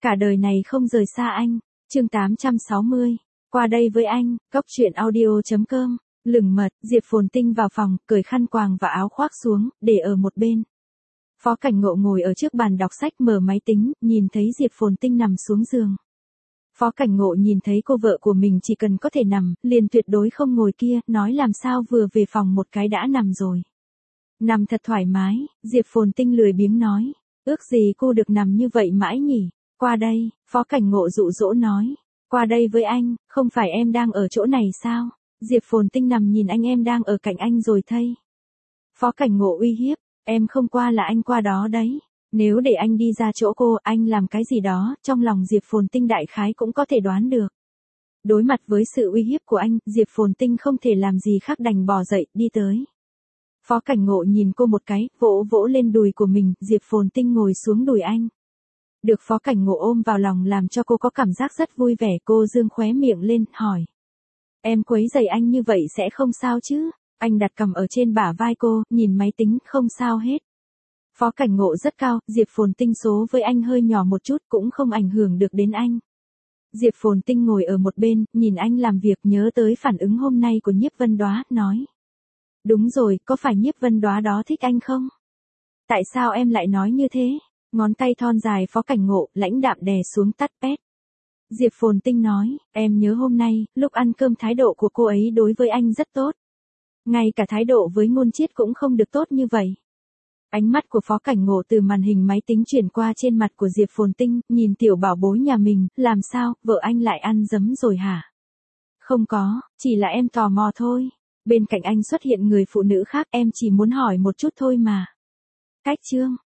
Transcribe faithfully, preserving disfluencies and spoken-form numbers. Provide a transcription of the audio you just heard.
Cả đời này không rời xa anh. Chương tám trăm sáu mươi. Qua đây với anh, cốc truyện audio chấm com. Lửng mật, Diệp Phồn Tinh vào phòng, cởi khăn quàng và áo khoác xuống, để ở một bên. Phó Cảnh Ngộ ngồi ở trước bàn đọc sách mở máy tính, nhìn thấy Diệp Phồn Tinh nằm xuống giường. Phó Cảnh Ngộ nhìn thấy cô vợ của mình chỉ cần có thể nằm, liền tuyệt đối không ngồi kia, nói làm sao vừa về phòng một cái đã nằm rồi. Nằm thật thoải mái, Diệp Phồn Tinh lười biếng nói, ước gì cô được nằm như vậy mãi nhỉ, qua đây, Phó Cảnh Ngộ dụ dỗ nói, qua đây với anh, không phải em đang ở chỗ này sao, Diệp Phồn Tinh nằm nhìn anh em đang ở cạnh anh rồi thây. Phó Cảnh Ngộ uy hiếp, em không qua là anh qua đó đấy. Nếu để anh đi ra chỗ cô, anh làm cái gì đó, trong lòng Diệp Phồn Tinh đại khái cũng có thể đoán được. Đối mặt với sự uy hiếp của anh, Diệp Phồn Tinh không thể làm gì khác đành bò dậy, đi tới. Phó Cảnh Ngộ nhìn cô một cái, vỗ vỗ lên đùi của mình, Diệp Phồn Tinh ngồi xuống đùi anh. Được Phó Cảnh Ngộ ôm vào lòng làm cho cô có cảm giác rất vui vẻ, cô dương khóe miệng lên, hỏi. Em quấy rầy anh như vậy sẽ không sao chứ? Anh đặt cằm ở trên bả vai cô, nhìn máy tính, không sao hết. Phó Cảnh Ngộ rất cao, Diệp Phồn Tinh số với anh hơi nhỏ một chút cũng không ảnh hưởng được đến anh. Diệp Phồn Tinh ngồi ở một bên, nhìn anh làm việc nhớ tới phản ứng hôm nay của Nhiếp Vân Đóa, nói. Đúng rồi, có phải Nhiếp Vân Đóa đó thích anh không? Tại sao em lại nói như thế? Ngón tay thon dài Phó Cảnh Ngộ, lãnh đạm đè xuống tắt pét. Diệp Phồn Tinh nói, em nhớ hôm nay, lúc ăn cơm thái độ của cô ấy đối với anh rất tốt. Ngay cả thái độ với Ngôn Chiết cũng không được tốt như vậy. Ánh mắt của Phó Cảnh Ngộ từ màn hình máy tính chuyển qua trên mặt của Diệp Phồn Tinh, nhìn tiểu bảo bối nhà mình, làm sao, vợ anh lại ăn dấm rồi hả? Không có, chỉ là em tò mò thôi. Bên cạnh anh xuất hiện người phụ nữ khác, em chỉ muốn hỏi một chút thôi mà. Cách chương.